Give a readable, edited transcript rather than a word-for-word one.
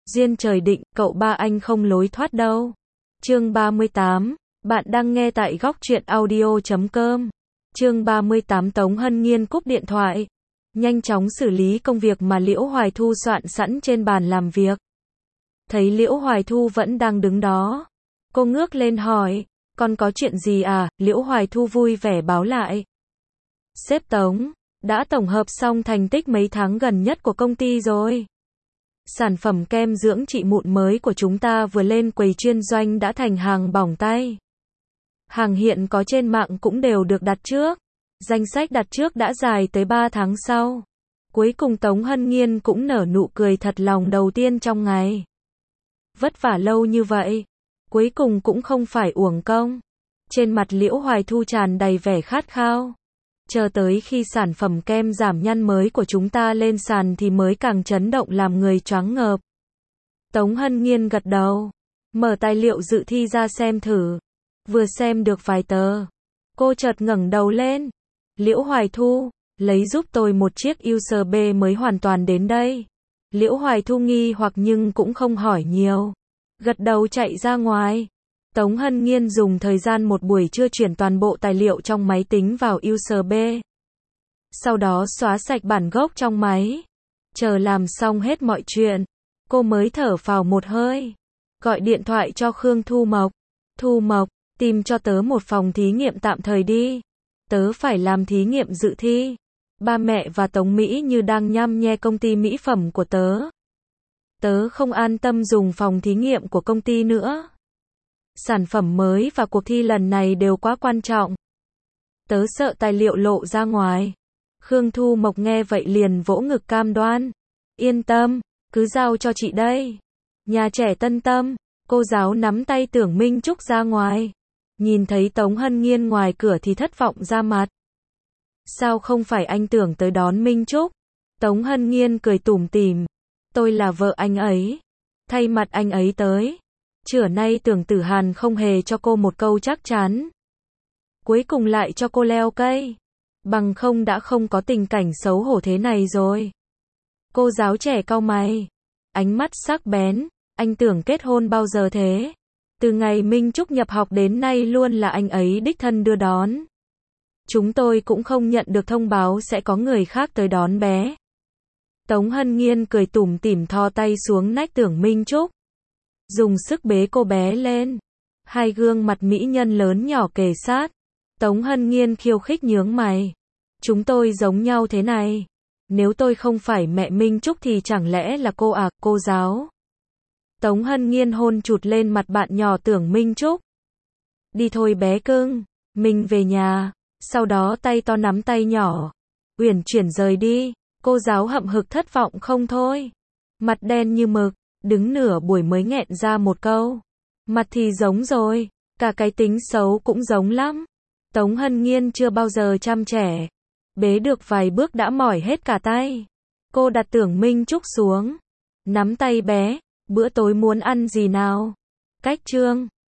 Duyên trời định, cậu ba anh không lối thoát đâu. Chương 38, bạn đang nghe tại góc truyện audio.com. Chương 38 Tống Hân Nhiên cúp điện thoại. Nhanh chóng xử lý công việc mà Liễu Hoài Thu soạn sẵn trên bàn làm việc. Thấy Liễu Hoài Thu vẫn đang đứng đó. Cô ngước lên hỏi, con có chuyện gì à? Liễu Hoài Thu vui vẻ báo lại. Sếp Tống, đã tổng hợp xong thành tích mấy tháng gần nhất của công ty rồi. Sản phẩm kem dưỡng trị mụn mới của chúng ta vừa lên quầy chuyên doanh đã thành hàng bỏng tay. Hàng hiện có trên mạng cũng đều được đặt trước. Danh sách đặt trước đã dài tới 3 tháng sau. Cuối cùng Tống Hân Nhiên cũng nở nụ cười thật lòng đầu tiên trong ngày. Vất vả lâu như vậy, cuối cùng cũng không phải uổng công. Trên mặt Liễu Hoài Thu tràn đầy vẻ khát khao. Chờ tới khi sản phẩm kem giảm nhăn mới của chúng ta lên sàn thì mới càng chấn động làm người choáng ngợp. Tống Hân Nhiên gật đầu, mở tài liệu dự thi ra xem thử. Vừa xem được vài tờ, cô chợt ngẩng đầu lên. Liễu Hoài Thu, lấy giúp tôi một chiếc USB mới hoàn toàn đến đây. Liễu Hoài Thu nghi hoặc nhưng cũng không hỏi nhiều. Gật đầu chạy ra ngoài. Tống Hân Nhiên dùng thời gian một buổi trưa chuyển toàn bộ tài liệu trong máy tính vào USB. Sau đó xóa sạch bản gốc trong máy. Chờ làm xong hết mọi chuyện, cô mới thở phào một hơi. Gọi điện thoại cho Khương Thu Mộc. Thu Mộc, tìm cho tớ một phòng thí nghiệm tạm thời đi. Tớ phải làm thí nghiệm dự thi. Ba mẹ và Tống Mỹ Như đang nhăm nhe công ty mỹ phẩm của tớ. Tớ không an tâm dùng phòng thí nghiệm của công ty nữa. Sản phẩm mới và cuộc thi lần này đều quá quan trọng. Tớ sợ tài liệu lộ ra ngoài. Khương Thu Mộc nghe vậy liền vỗ ngực cam đoan. Yên tâm, cứ giao cho chị đây. Nhà trẻ Tân Tâm, cô giáo nắm tay Tưởng Minh Trúc ra ngoài. Nhìn thấy Tống Hân Nhiên ngoài cửa thì thất vọng ra mặt. Sao không phải anh Tưởng tới đón Minh Trúc? Tống Hân Nhiên cười tủm tỉm. Tôi là vợ anh ấy. Thay mặt anh ấy tới. Trưa nay Tưởng Tử Hàn không hề cho cô một câu chắc chắn. Cuối cùng lại cho cô leo cây. Bằng không đã không có tình cảnh xấu hổ thế này rồi. Cô giáo trẻ cau mày. Ánh mắt sắc bén. Anh Tưởng kết hôn bao giờ thế? Từ ngày Minh Trúc nhập học đến nay luôn là anh ấy đích thân đưa đón. Chúng tôi cũng không nhận được thông báo sẽ có người khác tới đón bé. Tống Hân Nhiên cười tủm tỉm thò tay xuống nách Tưởng Minh Trúc. Dùng sức bế cô bé lên. Hai gương mặt mỹ nhân lớn nhỏ kề sát. Tống Hân Nhiên khiêu khích nhướng mày. Chúng tôi giống nhau thế này. Nếu tôi không phải mẹ Minh Trúc thì chẳng lẽ là cô à, cô giáo? Tống Hân Nhiên hôn chụt lên mặt bạn nhỏ Tưởng Minh Trúc. Đi thôi bé cưng, mình về nhà. Sau đó tay to nắm tay nhỏ. Uyển chuyển rời đi. Cô giáo hậm hực thất vọng không thôi. Mặt đen như mực. Đứng nửa buổi mới nghẹn ra một câu. Mặt thì giống rồi, cả cái tính xấu cũng giống lắm. Tống Hân Nhiên chưa bao giờ chăm trẻ. Bế được vài bước đã mỏi hết cả tay. Cô đặt Tưởng Minh Trúc xuống. Nắm tay bé, bữa tối muốn ăn gì nào? Cách chương